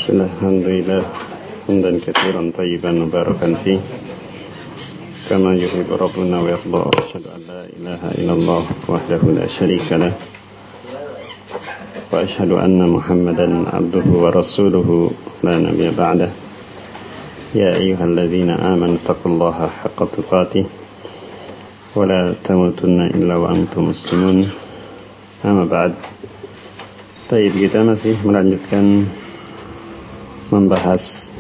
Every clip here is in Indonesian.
Alhamdulillah hamdan katsiran tayyiban mubarakan fi kama yuhibbu rabbuna wa yarda. Asyhadu an la ilaha illallah wahdahu la syarika lah wa asyhadu anna Muhammadan abduhu wa rasuluhu la nabiyya ba'dah. Ya ayyuhalladzina amanu taqullaha haqqa tuqatih wa la tamutunna illa wa antum muslimun. Amma ba'd. Baik, kita masih melanjutkan membahas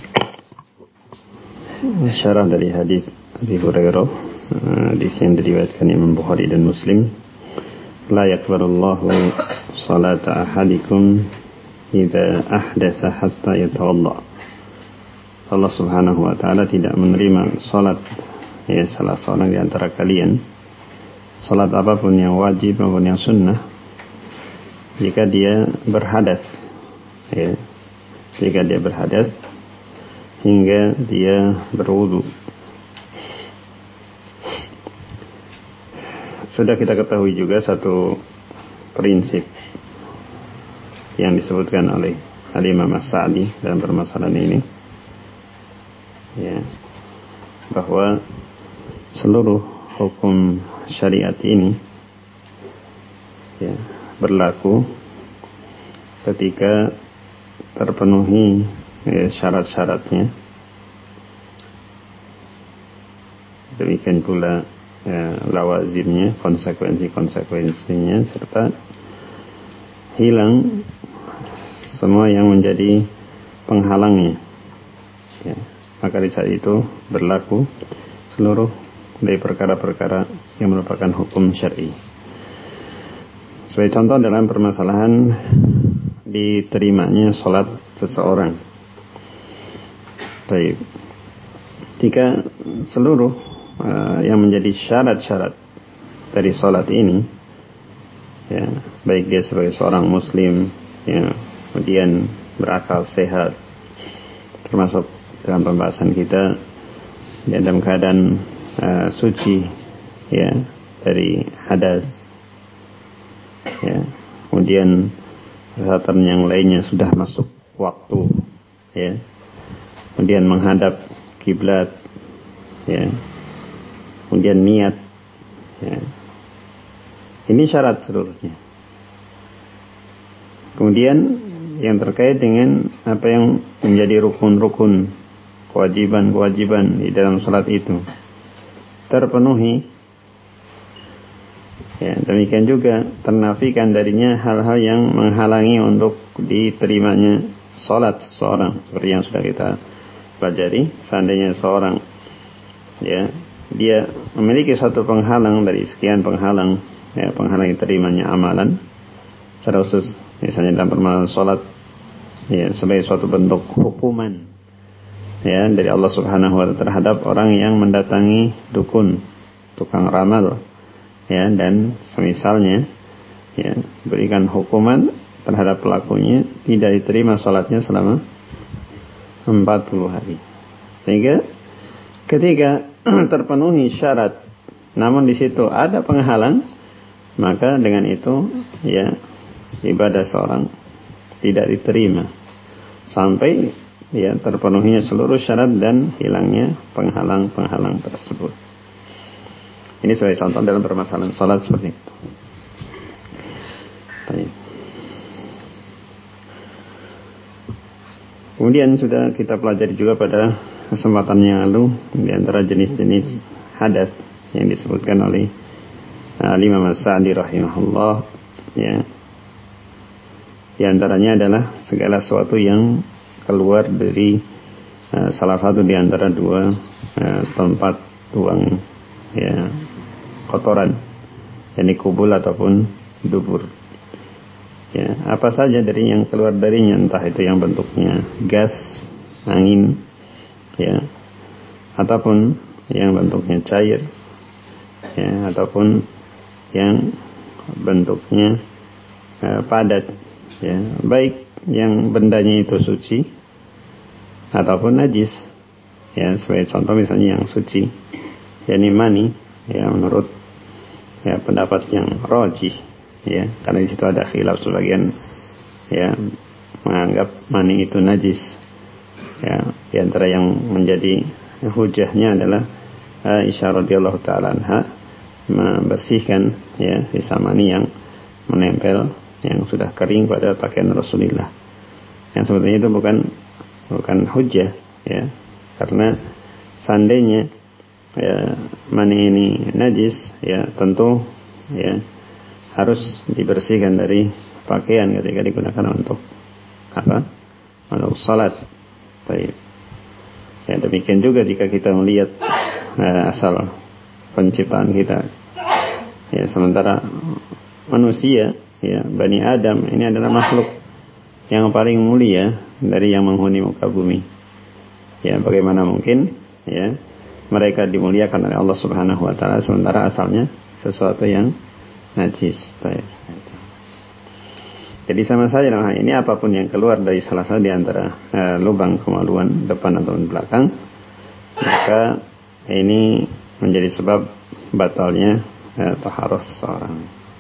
syarah dari hadis Abi Hurairah, hadis yang diriwayatkan Imam Bukhari dan Muslim. La yaqbalullahu salata ahadikum idza ahdatsa hatta yatawadda. Allah Subhanahu wa taala tidak menerima salat salah seorang di antara kalian, salat apapun yang wajib maupun yang sunnah, jika dia berhadas, jika dia berhadas hingga dia berwudu. Sudah kita ketahui juga satu prinsip yang disebutkan oleh Al-Imam As-Sa'di dalam permasalahan ini, bahwa seluruh hukum syariat ini berlaku ketika terpenuhi syarat-syaratnya. Demikian pula lawazimnya, konsekuensi-konsekuensinya, serta hilang semua yang menjadi penghalangnya. Maka di saat itu berlaku seluruh dari perkara-perkara yang merupakan hukum syar'i. Sebagai contoh dalam permasalahan diterimanya sholat seseorang. Baik. Jika seluruh yang menjadi syarat-syarat dari sholat ini, baik dia sebagai seorang muslim, kemudian berakal sehat, termasuk dalam pembahasan kita dalam keadaan suci, dari hadas, kemudian kesehatan yang lainnya sudah masuk waktu, kemudian menghadap kiblat, kemudian niat, ini syarat seluruhnya. Kemudian yang terkait dengan apa yang menjadi rukun-rukun, kewajiban-kewajiban di dalam salat itu terpenuhi, demikian juga ternafikan darinya hal-hal yang menghalangi untuk diterimanya salat seseorang, seperti yang sudah kita pelajari. Seandainya seorang dia memiliki satu penghalang dari sekian penghalang, penghalang diterimanya amalan, secara khusus misalnya dalam permasalahan salat, sebagai suatu bentuk hukuman dari Allah Subhanahu wa taala terhadap orang yang mendatangi dukun, tukang ramal, dan semisalnya, berikan hukuman terhadap pelakunya, tidak diterima salatnya selama 40 hari. Sehingga ketika terpenuhi syarat namun di situ ada penghalang, maka dengan itu ibadah seorang tidak diterima sampai terpenuhinya seluruh syarat dan hilangnya penghalang-penghalang tersebut. Ini sebagai contoh dalam permasalahan salat seperti itu. Baik. Kemudian sudah kita pelajari juga pada kesempatan yang lalu di antara jenis-jenis hadas yang disebutkan oleh Imam As-Sa'di rahimahullah, di antaranya adalah segala sesuatu yang keluar dari salah satu di antara dua tempat buang kotoran, yakni kubul ataupun dubur. Apa saja dari yang keluar darinya, entah itu yang bentuknya gas, angin, ataupun yang bentuknya cair, ataupun yang bentuknya padat, baik yang bendanya itu suci ataupun najis. Sebagai contoh misalnya yang suci, yakni mani, menurut pendapat yang rajih, karena di situ ada khilaf sebagian menganggap mani itu najis. Ya, di antara yang menjadi hujahnya adalah Aisyah radhiyallahu taala anha membersihkan ya sisa mani yang menempel yang sudah kering pada pakaian Rasulullah. Yang sebenarnya itu bukan hujah ya, karena seandainya ya mani ini najis ya tentu ya harus dibersihkan dari pakaian ketika digunakan untuk apa? Untuk salat. Baik. Ya demikian juga jika kita melihat asal penciptaan kita. Ya sementara manusia ya Bani Adam ini adalah makhluk yang paling mulia dari yang menghuni muka bumi. Ya bagaimana mungkin ya mereka dimuliakan oleh Allah Subhanahu wa taala sementara asalnya sesuatu yang najis. Baik. Jadi sama saja dalam hal ini apapun yang keluar dari salah satu di antara lubang kemaluan depan atau belakang, maka ini menjadi sebab batalnya taharah seseorang.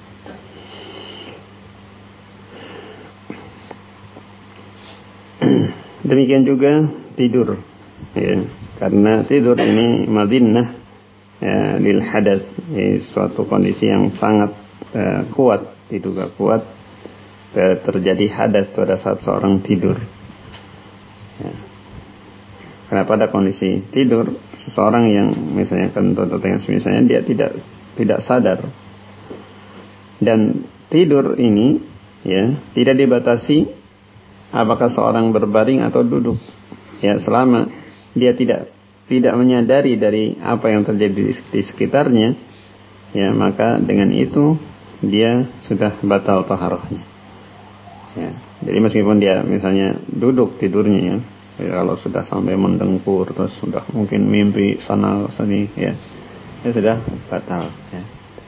Demikian juga tidur, ya, karena tidur ini madhinnah ya, lil hadas, ya, suatu kondisi yang sangat kuat, diduga kuat terjadi hadas pada saat seorang tidur. Ya. Karena pada kondisi tidur, seseorang yang misalnya kentut atau yang semisalnya dia tidak sadar. Dan tidur ini ya tidak dibatasi apakah seorang berbaring atau duduk. Ya selama dia tidak menyadari dari apa yang terjadi di sekitarnya, ya maka dengan itu dia sudah batal taharahnya. Ya, jadi meskipun dia misalnya duduk tidurnya ya, kalau sudah sampai mendengkur terus sudah mungkin mimpi sana sini ya sudah batal ya.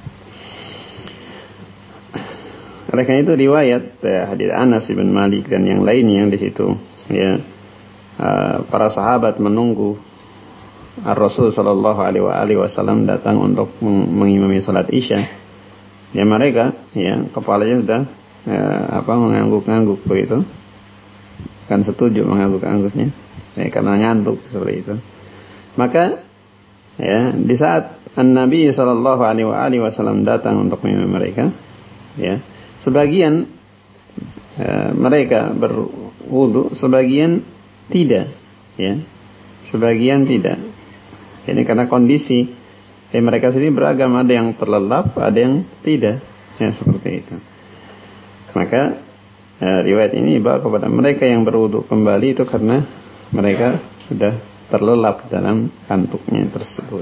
Oleh karena itu riwayat hadits Anas bin Malik dan yang lainnya yang di situ ya para sahabat menunggu Rasul sallallahu alaihi wasallam datang untuk mengimami salat Isya. Ya mereka ya kepalanya sudah mengangguk-angguk begitu, kan setuju mengangguk-angguknya ya, karena ngantuk seperti itu. Maka ya di saat Nabi sallallahu alaihi wasallam datang untuk mengimami mereka, ya sebagian mereka berwudu, sebagian tidak, ya sebagian tidak. Ini karena kondisi mereka sendiri beragam, ada yang terlelap, ada yang tidak, ya seperti itu. Maka riwayat ini bawa kepada mereka yang berwudu kembali itu karena mereka sudah terlelap dalam kantuknya tersebut.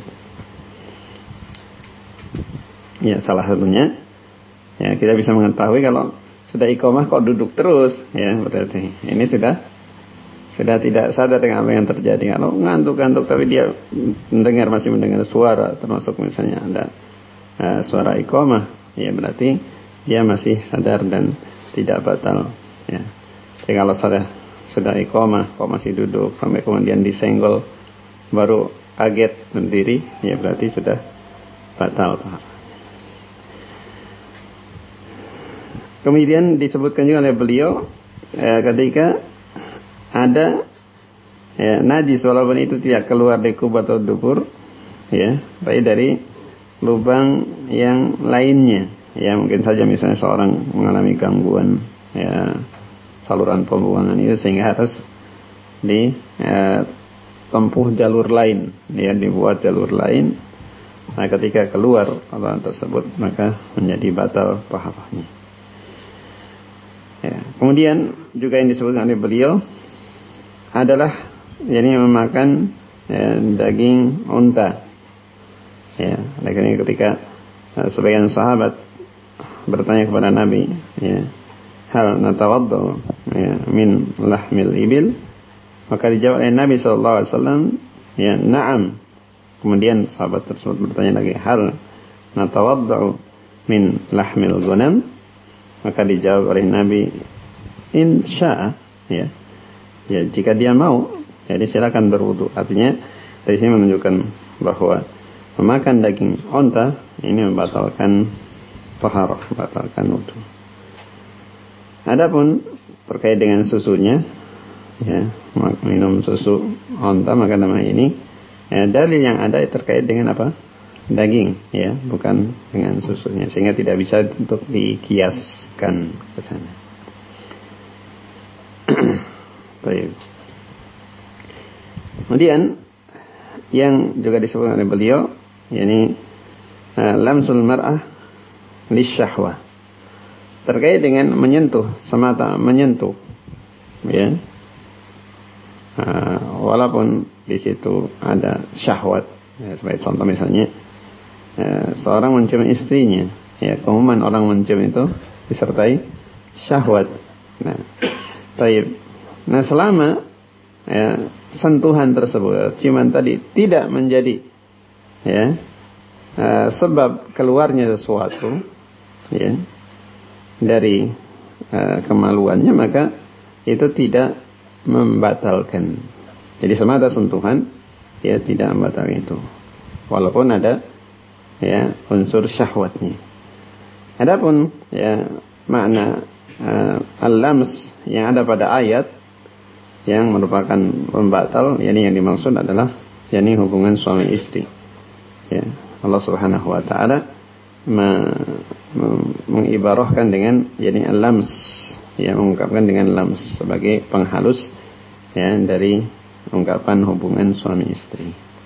Ya salah satunya ya kita bisa mengetahui kalau sudah iqamah kok duduk terus, ya berarti ini sudah tidak sadar dengan apa yang terjadi. Kalau ngantuk-ngantuk tapi dia masih mendengar suara, termasuk misalnya ada suara iqamah, ya berarti dia masih sadar dan tidak batal. Ya. Jadi kalau sudah iqamah, kok masih duduk sampai kemudian disenggol, baru kaget berdiri, ya berarti sudah batal. Kemudian disebutkan juga oleh beliau ketika ada najis walaupun itu tidak keluar dari kubur atau dubur, ya, baik dari lubang yang lainnya. Ya mungkin saja misalnya seorang mengalami gangguan ya saluran pembuangan itu sehingga harus ditempuh jalur lain, ya dibuat jalur lain. Nah ketika keluar kotoran tersebut maka menjadi batal taharahnya. Ya. Kemudian juga yang disebutkan oleh beliau adalah jadi memakan daging unta. Ya, karena ketika sebagian sahabat bertanya kepada Nabi, ya, hal natawaddu ya, min lahmil ibil, maka dijawab oleh Nabi sallallahu alaihi wasallam, ya, na'am. Kemudian sahabat tersebut bertanya lagi, hal natawaddu min lahmil ghanam, maka dijawab oleh Nabi, insya, ya, jika dia mau, jadi silakan berwudu. Artinya dari sini menunjukkan bahwa memakan daging unta ini membatalkan taharah, membatalkan wudu. Adapun terkait dengan susunya, ya, minum susu onta maka nama ini, ya, dalil yang ada terkait dengan apa? Daging, ya, bukan dengan susunya, sehingga tidak bisa untuk dikiaskan ke sana. Baik. Kemudian yang juga disebutkan oleh beliau, yakni lamsul mar'ah lisyahwah, terkait dengan menyentuh, semata menyentuh, ya, walaupun di situ ada syahwat, ya, sebagai contoh misalnya seorang mencium istrinya, ya, keumuman orang mencium itu disertai syahwat. Nah, selama, ya, sentuhan tersebut, ciuman tadi tidak menjadi, ya, sebab keluarnya sesuatu, ya, dari kemaluannya, maka itu tidak membatalkan. Jadi semata sentuhan, ya, tidak membatalkan itu, walaupun ada, ya, unsur syahwatnya. Adapun, ya, makna al-lams yang ada pada ayat yang merupakan pembatal, yakni yang dimaksud adalah yakni hubungan suami istri. Ya, Allah Subhanahu wa taala mengibarahkan dengan yakni al-lams, yang mengungkapkan dengan lams sebagai penghalus, ya, dari ungkapan hubungan suami istri.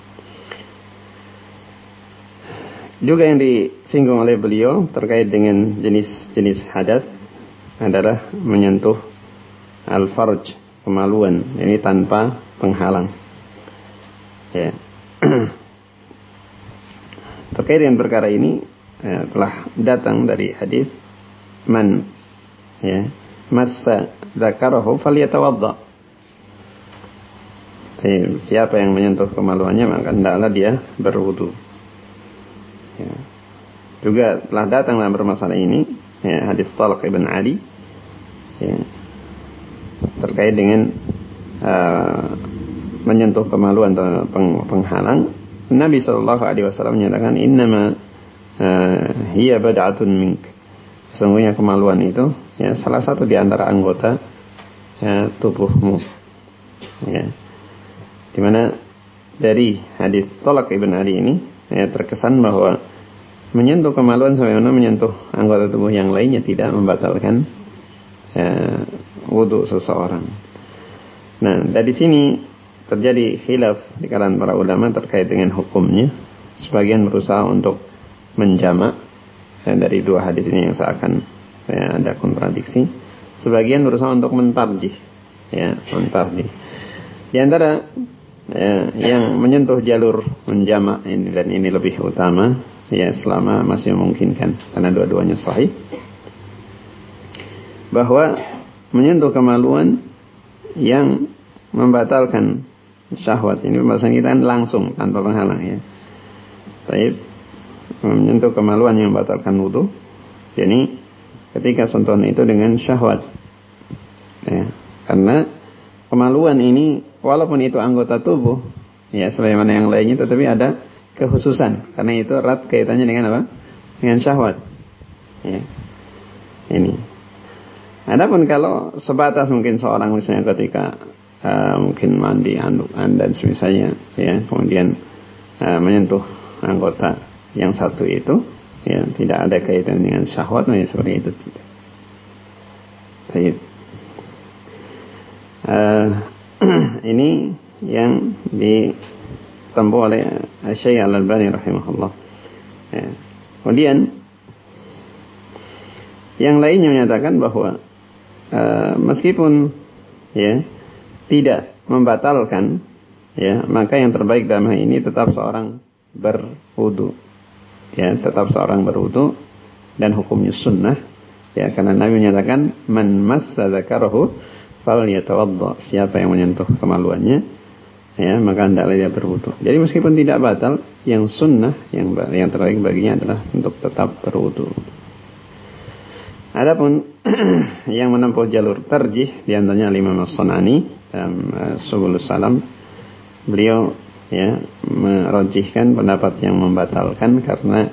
Juga yang disinggung oleh beliau terkait dengan jenis-jenis hadas adalah menyentuh al-farj, kemaluan, ini tanpa penghalang, ya. Terkait dengan perkara ini, ya, telah datang dari hadis man, ya, massa dzakarahu falyatawadda. Siapa yang menyentuh kemaluannya maka hendaklah dia berwudu. Ya. Juga telah datang dalam permasalahan ini, ya, hadis Talq ibn Ali, ya, terkait dengan menyentuh kemaluan atau penghalang. Nabi SAW menyatakan innama hiya bad'atun mink, sesungguhnya kemaluan itu, ya, salah satu di antara anggota, ya, tubuhmu, ya. Dimana dari hadis Talq ibn Ali ini, ya, terkesan bahwa menyentuh kemaluan sebagaimana menyentuh anggota tubuh yang lainnya tidak membatalkan, ya, wudu seseorang. Nah, dari sini terjadi khilaf di kalangan para ulama terkait dengan hukumnya. Sebagian berusaha untuk menjamak, ya, dari dua hadis ini yang seakan, ya, ada kontradiksi. Sebagian berusaha untuk mentarjih, ya, mentarjih. Di antara, ya, yang menyentuh jalur menjamak ini, dan ini lebih utama, ya, selama masih memungkinkan karena dua-duanya sahih, bahwa menyentuh kemaluan yang membatalkan syahwat ini pembahasan kita langsung tanpa penghalang, ya. Baik, menyentuh kemaluan yang membatalkan wudu, jadi ketika sentuhan itu dengan syahwat, ya, karena kemaluan ini walaupun itu anggota tubuh, ya, sebagaimana yang lainnya, tetapi ada kekhususan karena itu erat kaitannya dengan apa? Dengan syahwat, ya. Ini. Adapun kalau sebatas mungkin seorang misalnya ketika mungkin mandi andukan dan semisalnya, ya, kemudian menyentuh anggota yang satu itu, ya, tidak ada kaitan dengan syahwat, ya, seperti itu tidak. Baik. Ini yang ditempuh oleh Syekh Al-Albani rahimahullah. Ya. Kemudian yang lainnya menyatakan bahwa meskipun, ya, tidak membatalkan, ya, maka yang terbaik dalam hal ini tetap seorang berwudu, ya, tetap seorang berwudu dan hukumnya sunnah, ya, karena Nabi menyatakan man massa dzakarahu falyatawadda, siapa yang menyentuh kemaluannya, ya, maka hendaklah dia berwudu. Jadi meskipun tidak batal, yang sunnah, yang terbaik baginya adalah untuk tetap berwudu. Adapun yang menempuh jalur tarjih di antaranya Imam As-Sanani dalam Subulus Salam, beliau, ya, merajihkan pendapat yang membatalkan karena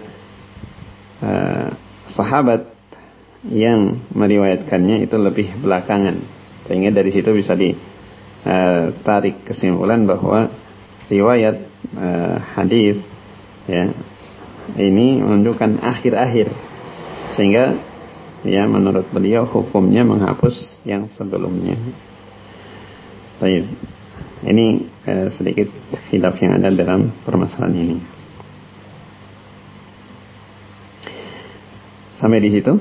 sahabat yang meriwayatkannya itu lebih belakangan, Sehingga dari situ bisa ditarik kesimpulan bahwa riwayat hadis ya ini menunjukkan akhir-akhir, sehingga ya menurut beliau hukumnya menghapus yang sebelumnya. Baik, ini sedikit khilaf yang ada dalam permasalahan ini. Sampai di situ?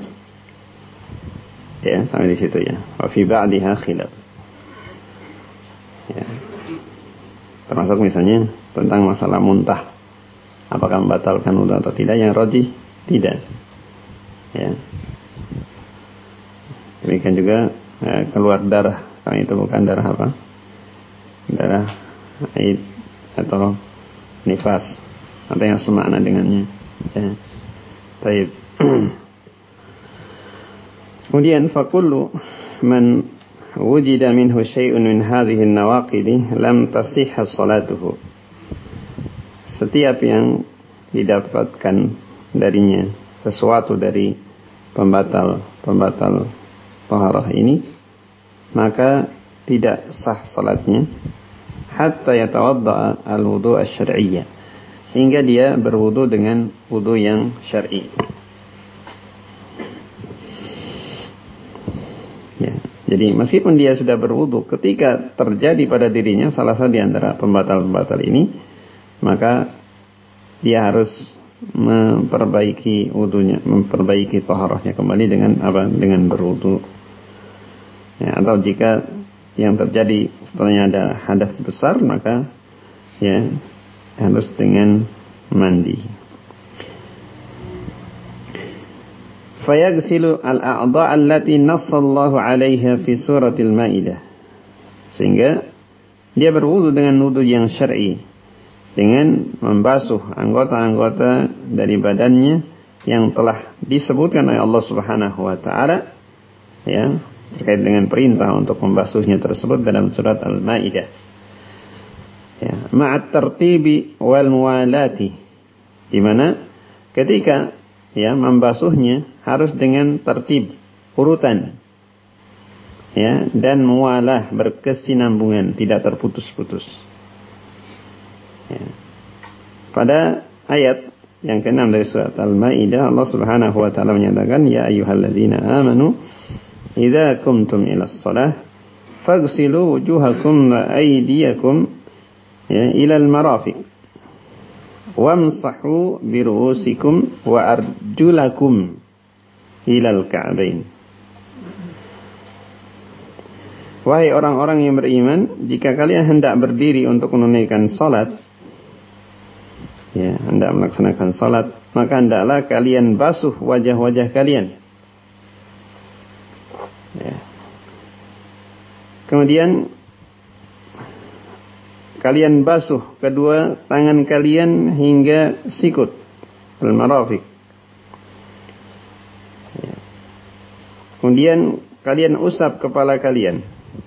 Ya, sampai di situ ya. Wa fi ba'diha khilaf. Ya. Termasuk misalnya tentang masalah muntah. Apakah membatalkan wudu atau tidak? Yang rajih tidak. Ya. Demikian juga keluar darah. Karena itu bukan darah apa? Darah haid atau nifas. Ada yang semakna dengannya. Ya. Baik. Kemudian fakullu man wujida minhu syai'un min hadhihi an-nawaqid lam tasihha salatuhu. Setiap yang didapatkan darinya sesuatu dari pembatal taharah ini, maka tidak sah salatnya hatta yatawadda al-wudu' asy-syar'iyyah, hingga dia berwudu dengan wudu yang syar'i. Ya, jadi meskipun dia sudah berwudu, ketika terjadi pada dirinya salah satu di antara pembatal-pembatal ini, maka dia harus memperbaiki wudunya, memperbaiki taharahnya kembali dengan apa? Dengan berwudu. Ya, atau jika yang terjadi setelahnya ada hadas besar, maka ya harus dengan mandi. Fayaghsilu al-a'dha' allati nassallahu 'alaiha fi suratil Maidah. Sehingga dia berwudu dengan wudu yang syar'i, dengan membasuh anggota-anggota dari badannya yang telah disebutkan oleh Allah Subhanahu wa taala, ya, terkait dengan perintah untuk membasuhnya tersebut dalam surat Al-Maidah. Ya, ma'at tartibi wal muwalati, di mana ketika ya membasuhnya harus dengan tertib, urutan, ya, dan mualah, berkesinambungan, tidak terputus-putus. Ya. Pada ayat yang ke-6 dari surat Al-Maidah, Allah Subhanahu wa taala menyatakan, ya ayyuhalladzina amanu idza qumtum ilas shalah faghsilu wujuhakum wa aydiyakum ya ilal marafiq wamsahu biru'usikum wa arjulakum ilal ka'bain. Wahai orang-orang yang beriman, jika kalian hendak berdiri untuk menunaikan salat, ya, hendak melaksanakan salat, maka hendaklah kalian basuh wajah-wajah kalian. Ya. Kemudian kalian basuh kedua tangan kalian hingga sikut, al-marafiq. Ya. Kemudian kalian usap kepala kalian.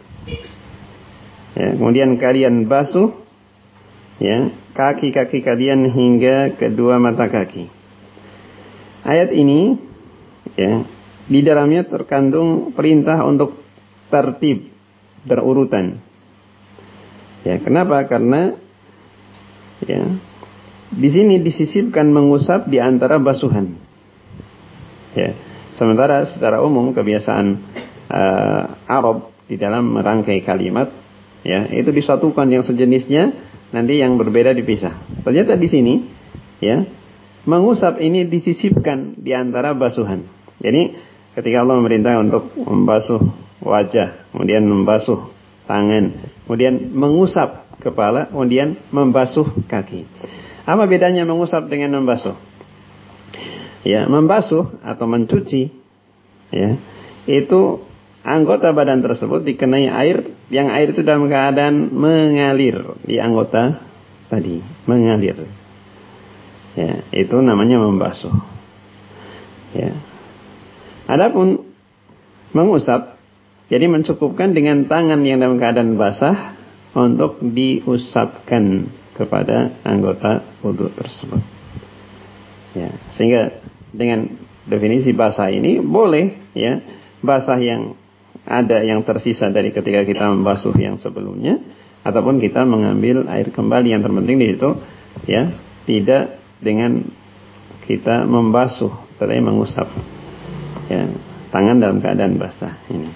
Ya, kemudian kalian basuh ya kaki-kaki kalian hingga kedua mata kaki. Ayat ini ya di dalamnya terkandung perintah untuk tertib, berurutan. Ya, kenapa? Karena ya di sini disisipkan mengusap di antara basuhan. Ya, sementara secara umum kebiasaan Arab di dalam merangkai kalimat ya itu disatukan yang sejenisnya, nanti yang berbeda dipisah. Ternyata di sini ya mengusap ini disisipkan di antara basuhan. Jadi ketika Allah memerintah untuk membasuh wajah, kemudian membasuh tangan, kemudian mengusap kepala, kemudian membasuh kaki. Apa bedanya mengusap dengan membasuh? Ya, membasuh atau mencuci ya itu anggota badan tersebut dikenai air, yang air itu dalam keadaan mengalir di anggota tadi, mengalir. Ya, itu namanya membasuh. Ya. Adapun mengusap, jadi mencukupkan dengan tangan yang dalam keadaan basah untuk diusapkan kepada anggota wudu tersebut. Ya, sehingga dengan definisi basah ini boleh ya basah yang ada yang tersisa dari ketika kita membasuh yang sebelumnya, ataupun kita mengambil air kembali. Yang terpenting di situ ya, tidak dengan kita membasuh, tetapi mengusap ya, tangan dalam keadaan basah ini.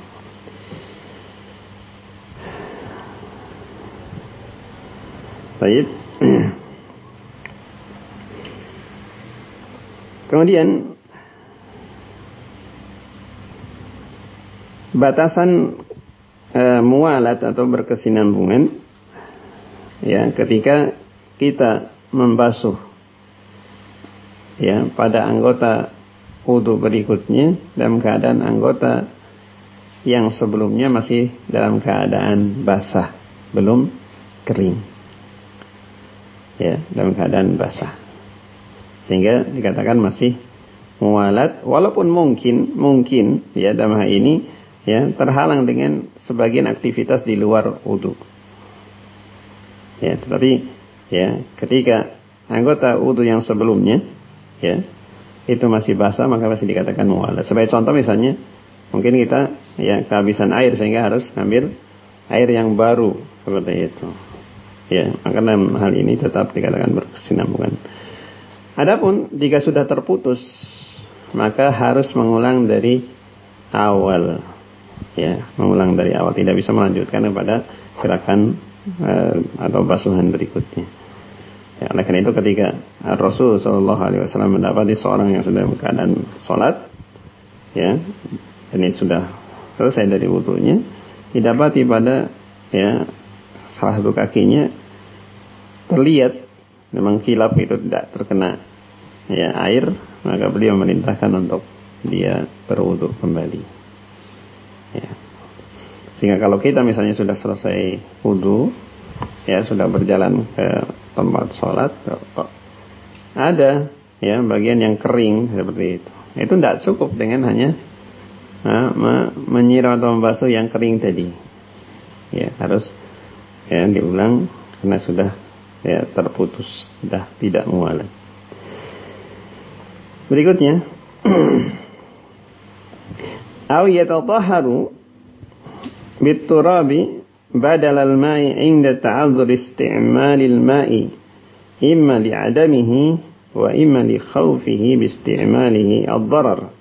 Baik. Kemudian batasan mualat atau berkesinambungan ya, ketika kita membasuh ya pada anggota wudu berikutnya dalam keadaan anggota yang sebelumnya masih dalam keadaan basah, belum kering ya, dalam keadaan basah, sehingga dikatakan masih mualat, walaupun mungkin ya dalam hal ini ya terhalang dengan sebagian aktivitas di luar wudu ya, tetapi ya ketika anggota wudu yang sebelumnya ya itu masih basah, maka masih dikatakan mualat. Sebagai contoh misalnya, mungkin kita ya kehabisan air sehingga harus ambil air yang baru seperti itu ya, maka dalam hal ini tetap dikatakan berkesinambungan. Adapun jika sudah terputus, maka harus mengulang dari awal ya, mengulang dari awal, tidak bisa melanjutkan kepada gerakan atau basuhan berikutnya ya. Oleh karena itu ketika Rasul SAW mendapati seorang yang sudah dalam keadaan sholat ya, ini sudah selesai dari wudunya, didapati pada ya salah satu kakinya terlihat memang kilap itu tidak terkena ya air, maka beliau memerintahkan untuk dia berwudu kembali ya. Sehingga kalau kita misalnya sudah selesai wudu ya, sudah berjalan ke tempat sholat, ada ya bagian yang kering seperti itu tidak cukup dengan hanya menyiram atau membasuh yang kering tadi ya, harus ya diulang karena sudah ya terputus, sudah tidak mualat. Berikutnya aw yatatahharu bit-turabi badal al-ma'i 'inda ta'adzur isti'mal al-ma'i imma li'adamihi wa imma li khawfihi bi isti'malihi ad-darar.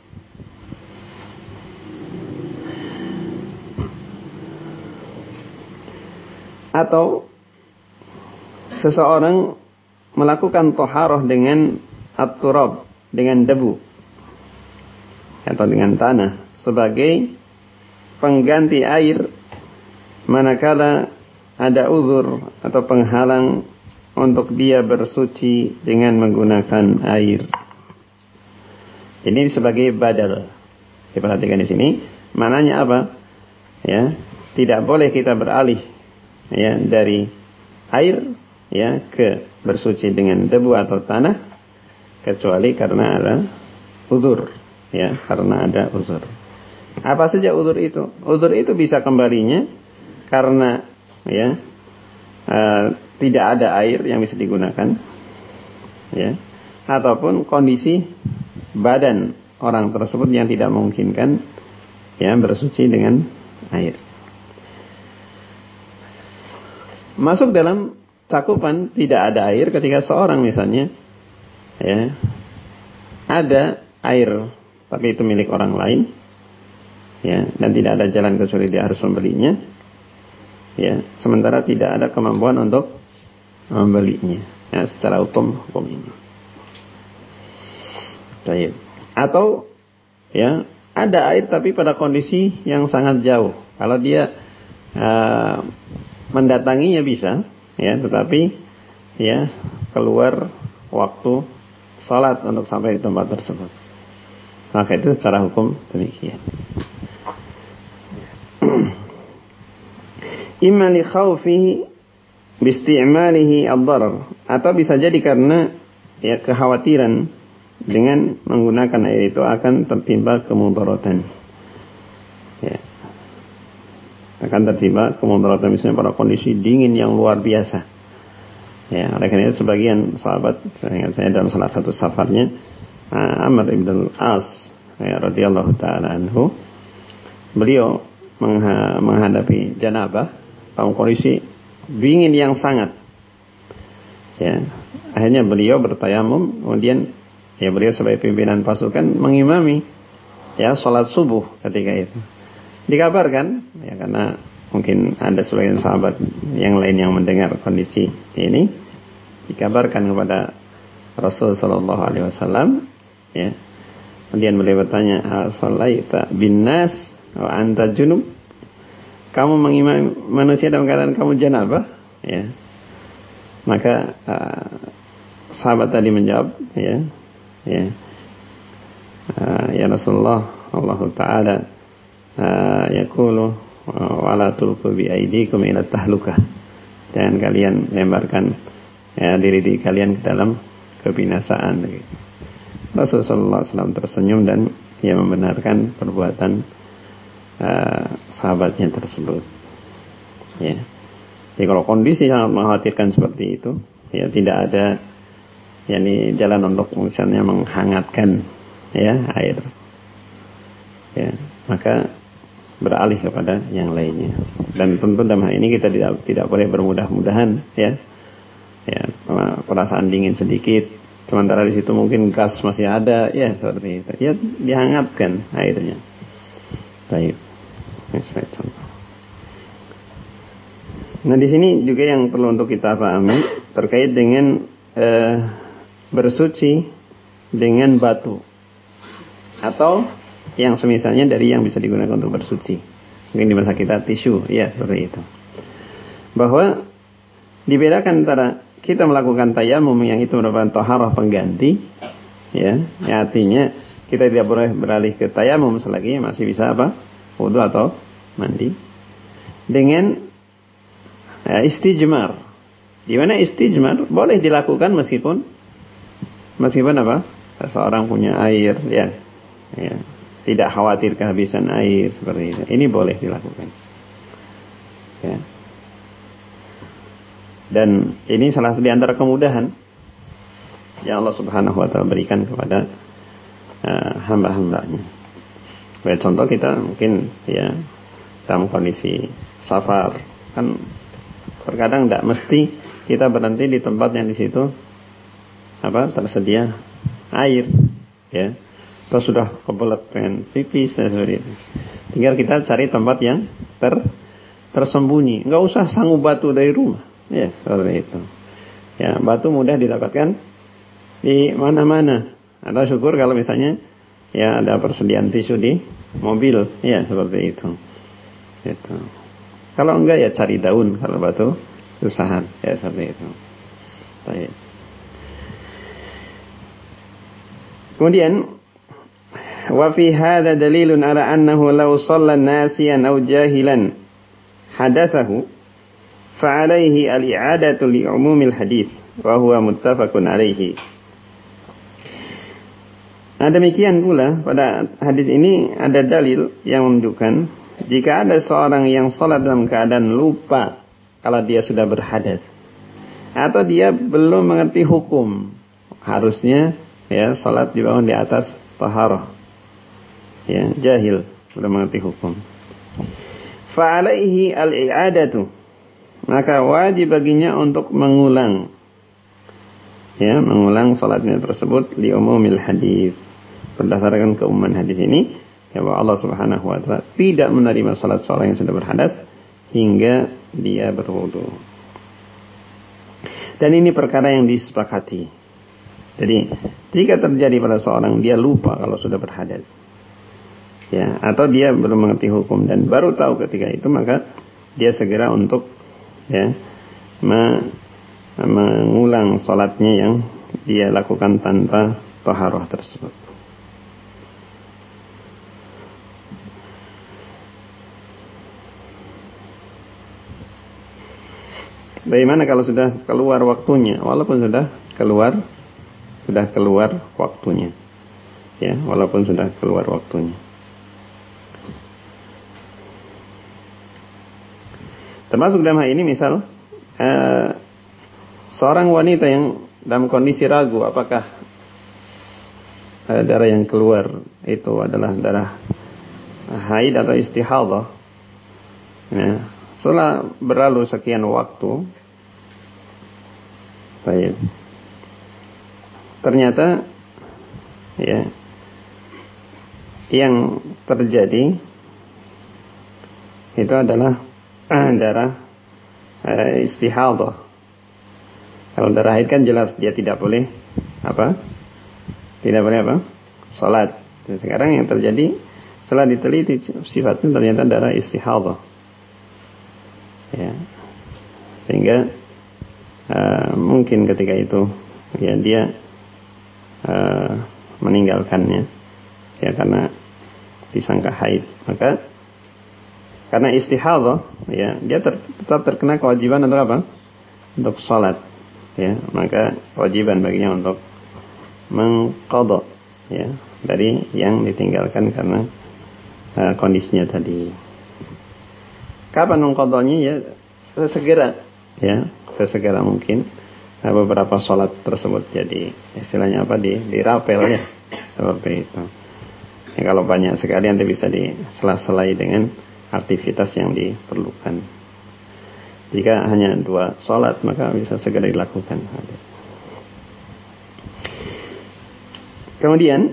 Atau seseorang melakukan thaharah dengan at-turab, dengan debu atau dengan tanah sebagai pengganti air manakala ada uzur atau penghalang untuk dia bersuci dengan menggunakan air. Ini sebagai badal. Diperhatikan di sini, maknanya apa? Ya, tidak boleh kita beralih ya dari air ya ke bersuci dengan debu atau tanah kecuali karena ada uzur ya, karena ada uzur. Apa saja uzur itu? Uzur itu bisa kembalinya karena ya tidak ada air yang bisa digunakan ya, ataupun kondisi badan orang tersebut yang tidak memungkinkan ya bersuci dengan air. Masuk dalam cakupan tidak ada air ketika seorang misalnya ya ada air tapi itu milik orang lain ya, dan tidak ada jalan kecuali dia harus membelinya ya, sementara tidak ada kemampuan untuk membelinya ya, secara hukum ini. Baik. Atau ya ada air tapi pada kondisi yang sangat jauh. Kalau dia mendatanginya bisa ya, tetapi ya keluar waktu salat untuk sampai di tempat tersebut, maka itu secara hukum demikian. Imma li khawfi bi isti'malihi ad-darar, atau bisa jadi karena ya kekhawatiran dengan menggunakan air itu akan tertimpa kemudaratan ya, akan tertimpa kemudaratan, misalnya pada kondisi dingin yang luar biasa ya. Oleh karena itu sebagian sahabat, saya dalam salah satu safarnya Amr ibn al-As ya, radhiyallahu ta'ala anhu, beliau menghadapi janabah dalam kondisi dingin yang sangat. Ya, akhirnya beliau bertayamum, kemudian ya beliau sebagai pimpinan pasukan mengimami ya salat subuh ketika itu. Dikabarkan ya, karena mungkin ada sebagian sahabat yang lain yang mendengar kondisi ini, dikabarkan kepada Rasul sallallahu alaihi wasallam ya. Kemudian beliau bertanya, "As-salaita bin nas wa anta junub?" Kamu mengimami manusia dalam keadaan kamu janabah? Ya. Maka sahabat tadi menjawab, ya Rasulullah, Allah Taala yaqulu wala tulqu bi aydikum ila tahlukah. Jangan kalian lemparkan diri kalian ke dalam kebinasaan. Gitu. Rasulullah SAW tersenyum dan ia membenarkan perbuatan sahabatnya tersebut. Ya. Jadi kalau kondisi sangat mengkhawatirkan seperti itu, ya tidak ada jalan untuk misalnya menghangatkan ya air. Ya, maka beralih kepada yang lainnya. Dan tentu dalam hal ini kita tidak boleh bermudah-mudahan ya. Ya, perasaan dingin sedikit, sementara di situ mungkin gas masih ada, ya seperti itu. Ya dihangatkan airnya. Baik. Contoh. Nah di sini juga yang perlu untuk kita pahami terkait dengan bersuci dengan batu atau yang semisalnya dari yang bisa digunakan untuk bersuci. Mungkin di masa kita tisu, ya seperti itu. Bahwa dibedakan antara kita melakukan tayamum yang itu merupakan taharah pengganti, ya artinya kita tidak boleh beralih ke tayamum selagi masih bisa wudu atau mandi, dengan istijmar, di mana istijmar boleh dilakukan meskipun seorang punya air, ya, tidak khawatir kehabisan air seperti itu. Ini boleh dilakukan, ya. Dan ini salah satu di antara kemudahan yang Allah Subhanahu Wa Taala berikan kepada hamba-hambanya. Baik, contoh kita mungkin ya dalam kondisi safar kan. Terkadang tidak mesti kita berhenti di tempat yang di situ tersedia air, ya. Atau sudah kebelet pengen pipis dan seperti itu. Tinggal kita cari tempat yang tersembunyi. Enggak usah sanggup batu dari rumah, ya seperti itu. Ya batu mudah didapatkan di mana-mana. Ada syukur kalau misalnya ya ada persediaan tisu di mobil, ya seperti itu. Itu. Kalau enggak ya cari daun, kalau batu susahan, ya seperti itu. Baik. Kemudian wa fi hadza dalilun ala annahu law shalla nasiyan aw jahilan hadathahu fa alayhi al-i'adatu li umumil hadits wa huwa muttafaqun alaihi. Nah demikian pula pada hadis ini ada dalil yang menunjukkan jika ada seorang yang salat dalam keadaan lupa kalau dia sudah berhadas atau dia belum mengerti hukum, harusnya ya salat dibangun di atas taharah, ya jahil, belum mengerti hukum, fa alaihi al-i'adatu, maka wajib baginya untuk mengulang salatnya tersebut li umumil hadis, berdasarkan keumuman hadis ini ya bahwa Allah Subhanahu Wa Taala tidak menerima salat seorang yang sudah berhadas hingga dia berwudu. Dan ini perkara yang disepakati. Jadi jika terjadi pada seorang dia lupa kalau sudah berhadas, ya, atau dia belum mengerti hukum dan baru tahu ketika itu, maka dia segera untuk ya mengulang salatnya yang dia lakukan tanpa taharah tersebut. Bagaimana kalau sudah keluar waktunya? Walaupun sudah keluar waktunya. Ya, walaupun sudah keluar waktunya. Termasuk dalam hal ini misal seorang wanita yang dalam kondisi ragu apakah darah yang keluar itu adalah darah haid atau istihadhah, Nah, setelah berlalu sekian waktu, baik, ternyata ya yang terjadi itu adalah darah istihadhah. Kalau darah haid kan jelas dia tidak boleh apa? Tidak boleh apa? Salat. Sekarang yang terjadi setelah diteliti sifatnya ternyata darah istihadhah. Ya. Sehingga mungkin ketika itu ya dia meninggalkannya ya karena disangka haid. Maka karena istihadhah ya dia tetap terkena kewajiban untuk apa? Untuk salat. Ya, maka kewajiban baginya untuk mengqadha ya dari yang ditinggalkan karena kondisinya tadi. Kapan mengqadhanya? Ya sesegera mungkin. Beberapa sholat tersebut jadi istilahnya apa dirapel ya seperti itu. Ya, kalau banyak sekali nanti bisa disela-selai dengan aktivitas yang diperlukan. Jika hanya 2 sholat maka bisa segera dilakukan. Kemudian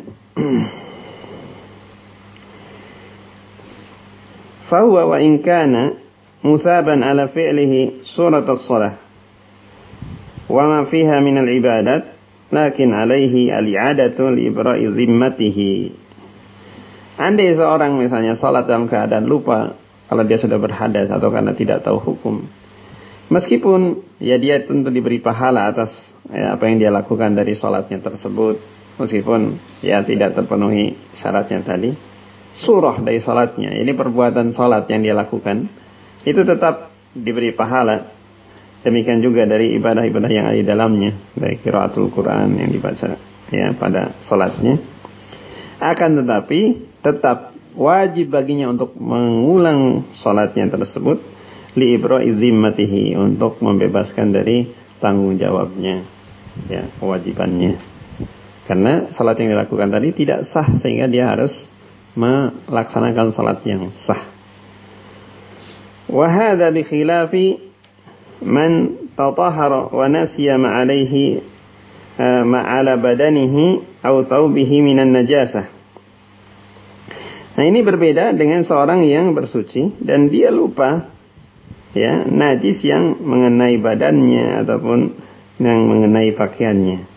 fahuwa wa in kana musaban ala fi'lihi surat as-salah wa ma fiha min al-ibadat lakin alaihi al-i'adatu li ibra'i zimmatihi. Andai seorang misalnya salat dalam keadaan lupa kalau dia sudah berhadas atau karena tidak tahu hukum, meskipun ya dia tentu diberi pahala atas apa yang dia lakukan dari salatnya tersebut, meskipun ya tidak terpenuhi syaratnya tadi, surah dari salatnya, ini perbuatan salat yang dia lakukan itu tetap diberi pahala. Demikian juga dari ibadah-ibadah yang ada di dalamnya, dari qiraatul Quran yang dibaca ya pada salatnya. Akan tetapi tetap wajib baginya untuk mengulang salatnya tersebut li ibra'i zimmatihi, untuk membebaskan dari tanggung jawabnya ya, kewajibannya. Karena salat yang dilakukan tadi tidak sah sehingga dia harus melaksanakan salat yang sah. Wa hadza bi khilafi man tatahhara wa nasiya ma alaihi ma'ala badanihi aw thawbihi minan najasah. Nah, ini berbeda dengan seorang yang bersuci dan dia lupa ya najis yang mengenai badannya ataupun yang mengenai pakaiannya.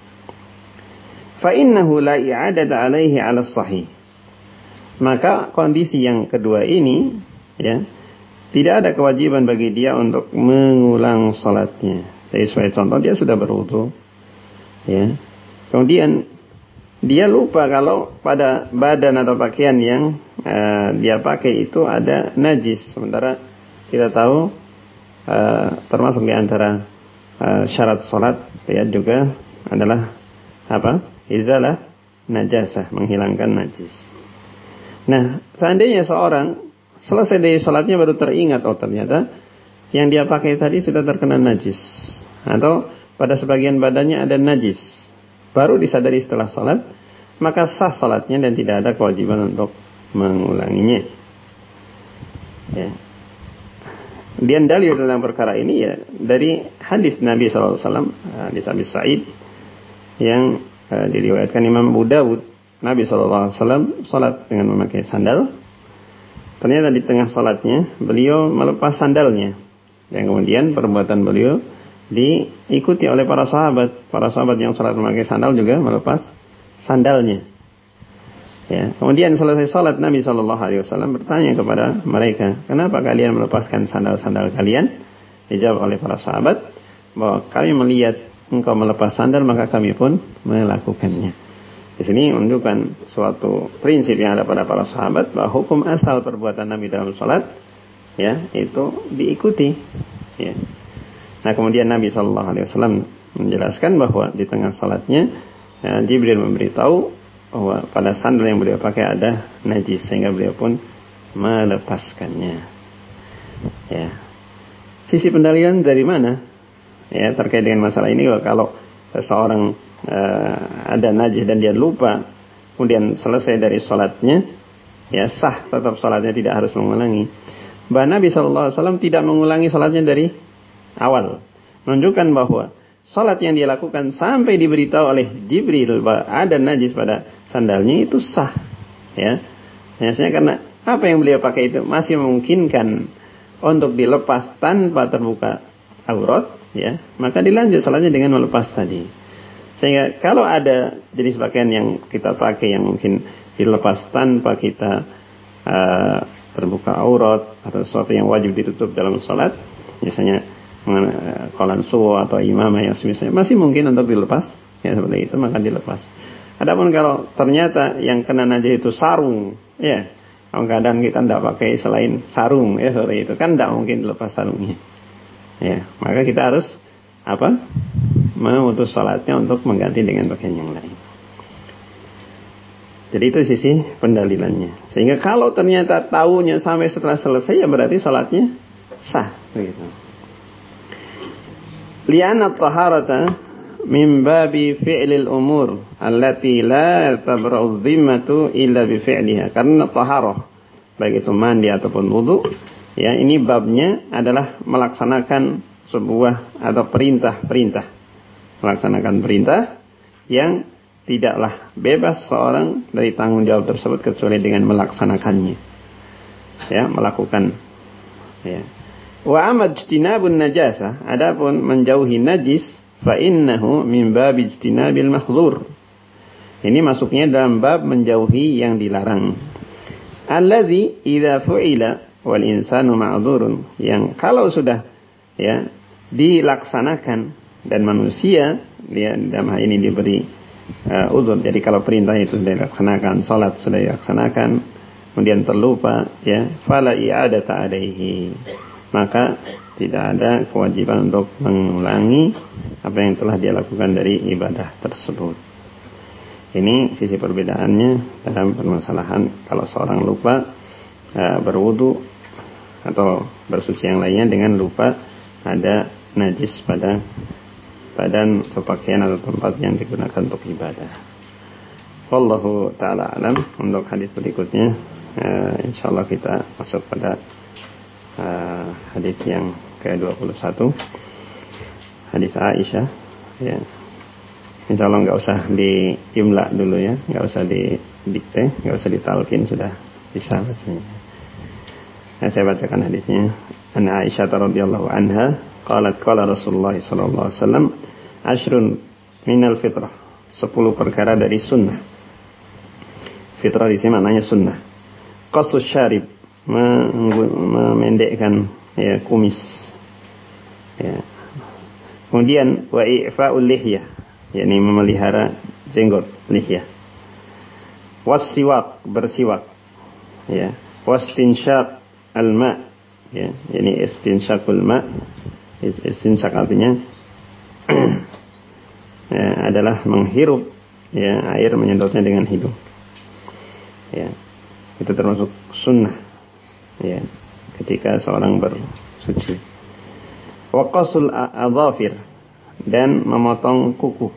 Fa innahu la i'adata alaihi 'ala sahih. Maka kondisi yang kedua ini ya tidak ada kewajiban bagi dia untuk mengulang salatnya. Jadi sebagai contoh dia sudah berwudu ya. Kemudian dia lupa kalau pada badan atau pakaian yang dia pakai itu ada najis. Sementara kita tahu termasuk di antara syarat salat ya juga adalah apa? Izalah najasah, menghilangkan najis. Nah, seandainya seorang selesai dari salatnya baru teringat, oh ternyata yang dia pakai tadi sudah terkena najis, atau pada sebagian badannya ada najis, baru disadari setelah salat, maka sah salatnya dan tidak ada kewajiban untuk mengulanginya. Ya. Dan dalil dalam perkara ini ya dari hadis Nabi SAW, hadis Abi Sa'id yang diriwayatkan Imam Abu Dawud. Nabi SAW salat dengan memakai sandal. Ternyata di tengah salatnya beliau melepas sandalnya, dan kemudian perbuatan beliau diikuti oleh para sahabat. Para sahabat yang salat memakai sandal juga melepas sandalnya. Ya, kemudian selesai salat Nabi SAW bertanya kepada mereka, kenapa kalian melepaskan sandal-sandal kalian? Dijawab oleh para sahabat bahwa kami melihat engkau melepas sandal maka kami pun melakukannya. Di sini menunjukkan suatu prinsip yang ada pada para sahabat bahwa hukum asal perbuatan Nabi dalam salat ya itu diikuti. Ya. Nah kemudian Nabi SAW menjelaskan bahwa di tengah salatnya Jibril memberitahu bahwa pada sandal yang beliau pakai ada najis sehingga beliau pun melepaskannya. Ya. Sisi pendalilan dari mana? Ya terkait dengan masalah ini kalau seseorang ada najis dan dia lupa kemudian selesai dari salatnya ya sah tetap salatnya, tidak harus mengulangi. bahwa Nabi SAW tidak mengulangi salatnya dari awal, menunjukkan bahwa salat yang dia lakukan sampai diberitahu oleh Jibril bahwa ada najis pada sandalnya itu sah, ya. Biasanya karena apa yang beliau pakai itu masih memungkinkan untuk dilepas tanpa terbuka aurat, ya, maka dilanjut salatnya dengan melepas tadi. Sehingga kalau ada jenis pakaian yang kita pakai yang mungkin dilepas tanpa kita terbuka aurat atau sesuatu yang wajib ditutup dalam salat, misalnya qalansu atau imamah yang semisal, masih mungkin untuk dilepas, ya seperti itu, maka dilepas. Adapun kalau ternyata yang kena najis itu sarung, ya, kalau keadaan kita tidak pakai selain sarung, ya seperti itu, kan tidak mungkin dilepas sarungnya, ya, maka kita harus memutus salatnya untuk mengganti dengan pakaian yang lain. Jadi itu sisi pendalilannya. Sehingga kalau ternyata tahunya sampai setelah selesai, ya berarti salatnya sah, begitu. Li'anna at-taharata min babi fi'lil umur allati la tabra'u dhimmatu illa bi fi'liha. Karena taharah, baik itu mandi ataupun wudu, ya, ini babnya adalah melaksanakan sebuah atau perintah-perintah. Melaksanakan perintah yang tidaklah bebas seorang dari tanggung jawab tersebut kecuali dengan melaksanakannya, ya, melakukan, ya. Wa amad ijtinabun najasah, adapun menjauhi najis, fa innahu min bab ijtinabil mahdzur, ini masuknya dalam bab menjauhi yang dilarang. Alladzi idza fu'ila wal insanu ma'dzurun, yang kalau sudah, ya, dilaksanakan dan manusia, dia dalam hal ini diberi udzur. Jadi kalau perintah itu sudah dilaksanakan, salat sudah dilaksanakan, kemudian terlupa, ya, fala i'adata alaihi, maka tidak ada kewajiban untuk mengulangi apa yang telah dia lakukan dari ibadah tersebut. Ini sisi perbedaannya dalam permasalahan kalau seorang lupa berwudu atau bersuci yang lainnya dengan lupa ada najis pada badan atau pakaian atau tempat yang digunakan untuk ibadah. Wallahu ta'ala alam. Untuk hadis berikutnya, insyaallah kita masuk pada hadis yang ke-21, hadis Aisyah, ya. Insyaallah nggak usah diimla dulu, ya, nggak usah didikte, nggak usah ditalkin, sudah bisa bacanya. Nah, saya bacakan hadisnya. An Aisyah radhiyallahu anha qalat qala Rasulullah sallallahu alaihi wasallam asyrun minal fitrah, 10 perkara dari sunnah. Fitrah di sini maknanya sunnah. Qasus syarib, memendekkan, ya, kumis, ya. Kemudian wa i'fa'ul lihyah, yakni memelihara jenggot, lihyah. Was-siwak, bersiwak, ya. Was-tinsyaq al-ma', ya, yakni istinsyaqul ma'. Istinsyaq artinya ya, adalah menghirup, ya, air, menyedotnya dengan hidung, ya. Itu termasuk sunnah, ya, ketika seorang bersuci. Wa qasul adhafir, dan memotong kuku,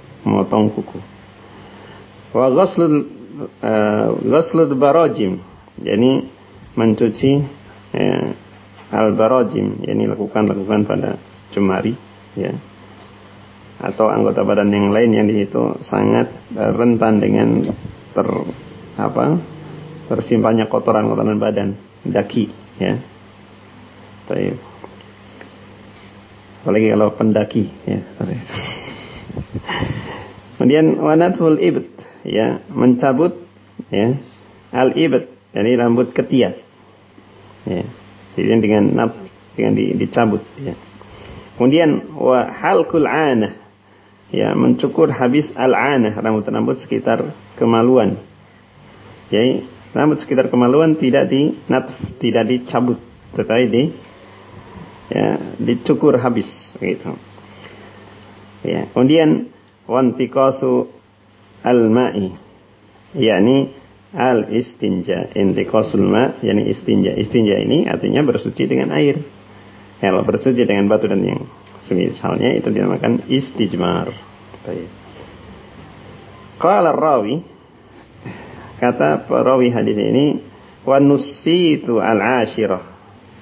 Wa ghaslul barajim, yakni mencuci, ya, al-barajim, yakni lakukan pada jemari, ya, atau anggota badan yang lain yang di situ sangat rentan dengan tersimpannya kotoran badan, daki, ya. Apalagi kalau pendaki, ya. Kemudian wanatul ibt, ya, mencabut, ya, al-ibt, yakni rambut ketiak, ya. Jadi dengan dicabut, ya. Kemudian wa halqul 'anah, ya, mencukur habis al-'anah, rambut sekitar kemaluan. Ya, rambut sekitar kemaluan tidak dicabut, tetapi dicukur habis, gitu. Ya, kemudian wantiqasu al-ma'i, yakni al-istinja, intiqasul ma', yakni istinja. Istinja ini artinya bersuci dengan air. Kalau bersuci dengan batu dan yang semisalnya itu dinamakan istijmar. Baik. Qala rawi, kata perawi hadis ini, wa nusitu al-ashirah,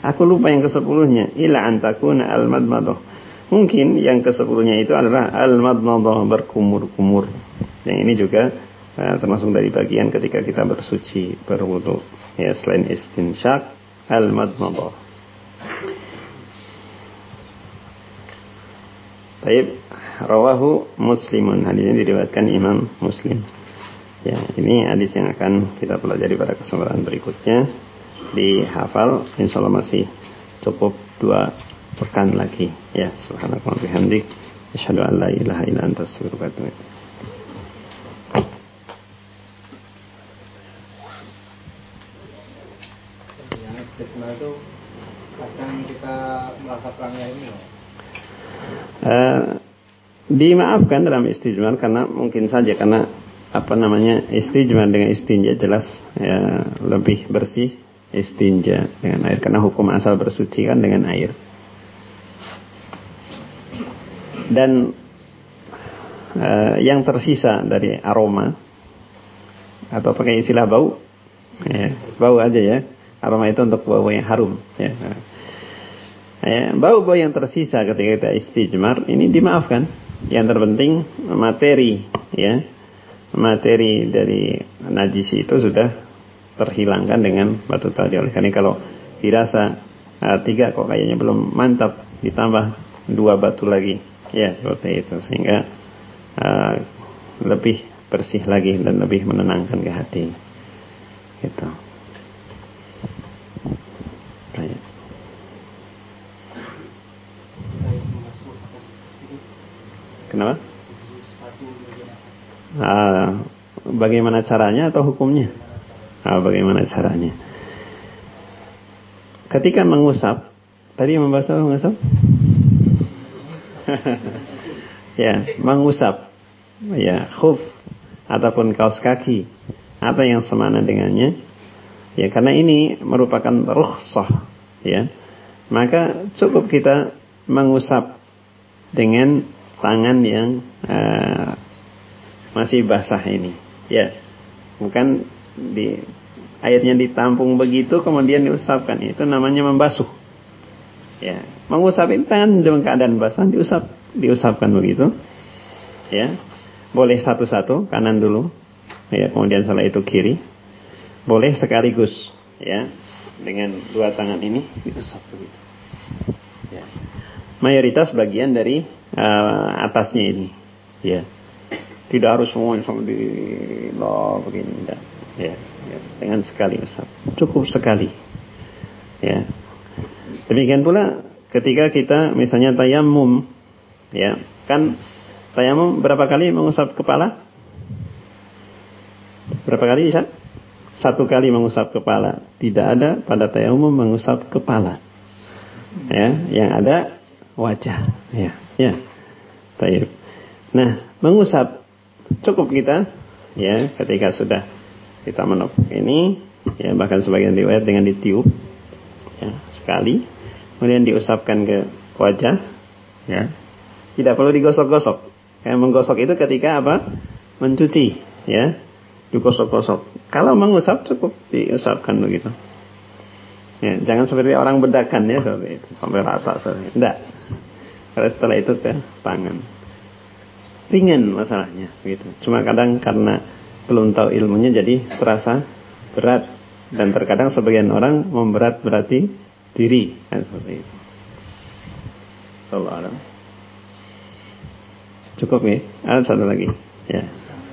Aku lupa yang ke-10-nya. Ila antakuna al-madmadah. Mungkin yang ke-10-nya itu adalah al-madmadah, berkumur-kumur. Yang ini juga termasuk dari bagian ketika kita bersuci, berwudu. Ya, selain istinsyak, al-madmadah. Baik, rawahu Muslimun. Hadis ini diriwayatkan Imam Muslim. Ya, ini hadis yang akan kita pelajari pada kesempatan berikutnya. Dihafal, insyaallah masih cukup 2 pekan lagi. Ya, subhanakallahumma wa bihamdik, asyhadu an la ilaha illa anta, astaghfiruka wa atubu ilaik. Yang istiqomah itu kadang kita merasa kurang ini loh. Dimaafkan dalam istijmar karena mungkin saja karena istijmar dengan istinja jelas ya, lebih bersih istinja dengan air karena hukum asal bersuci kan dengan air. Dan yang tersisa dari aroma atau pakai istilah bau, ya, bau aja ya, aroma itu untuk bau yang harum ya. Bau-bau yang tersisa ketika kita istijmar ini dimaafkan. Yang terpenting materi ya, materi dari najis itu sudah terhilangkan dengan batu tadi. Oleh karena kalau dirasa 3 kok kayaknya belum mantap, ditambah 2 batu lagi ya, seperti itu sehingga lebih bersih lagi dan lebih menenangkan ke hati gitu. Baik. Kenapa? Bagaimana caranya atau hukumnya? Bagaimana caranya? Ketika mengusap, tadi membahas apa mengusap? Ya, mengusap. Ya, khuf ataupun kaos kaki atau yang semana dengannya. Ya, karena ini merupakan rukhsah, ya. Maka cukup kita mengusap dengan tangan yang masih basah ini, ya, bukan airnya ditampung begitu kemudian diusapkan, itu namanya membasuh. Ya, mengusap ini tangan dalam keadaan basah diusapkan begitu, ya, boleh satu-satu kanan dulu, ya, kemudian setelah itu kiri, boleh sekaligus, ya, dengan 2 tangan ini diusap begitu, ya. Mayoritas bagian dari atasnya ini, ya, tidak harus semuanya sampai di begini, tidak, ya, dengan sekali usap, cukup sekali, ya. Demikian pula ketika kita misalnya tayamum, ya, kan tayamum berapa kali mengusap kepala? Berapa kali bisa? 1 kali mengusap kepala. Tidak ada pada tayamum mengusap kepala, ya, yang ada wajah, ya, ya. Baik. Nah, mengusap cukup kita, ya, ketika sudah kita menepuk ini, ya, bahkan sebagian riwayat dengan ditiup, ya, sekali, kemudian diusapkan ke wajah, ya, tidak perlu digosok-gosok. Yang menggosok itu ketika apa? Mencuci, ya, digosok-gosok. Kalau mengusap cukup diusapkan begitu. Ya, jangan seperti orang bedakan ya, seperti itu sampai rata, tidak. Karena setelah itu ke tangan. Ringan masalahnya gitu. Cuma kadang karena belum tahu ilmunya jadi terasa berat, dan terkadang sebagian orang memberat-berati diri kan, seperti itu. Sallallahu alaihi. Cukup ya? Ada satu lagi ya.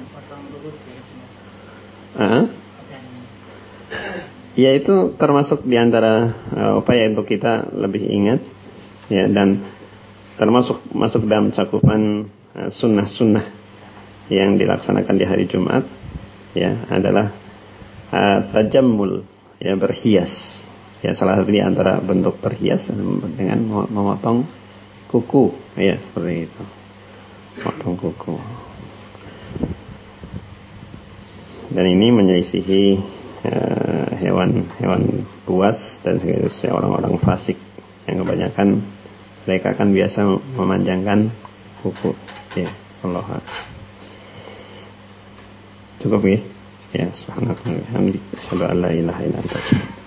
Ya, itu termasuk diantara upaya untuk kita lebih ingat, ya, dan termasuk masuk dalam cakupan sunnah-sunnah yang dilaksanakan di hari Jumat, ya, adalah tajammul, ya, berhias, ya, salah satu di antara bentuk berhias dengan memotong kuku, ya, seperti itu, potong kuku. Dan ini menyelisihi hewan buas dan seterusnya, orang-orang fasik yang kebanyakan mereka kan biasa memanjangkan kuku, ya, Allah. Cukup ya, ya, subhanallah, alhamdulillah, asyhadu an la ilaha illa anta.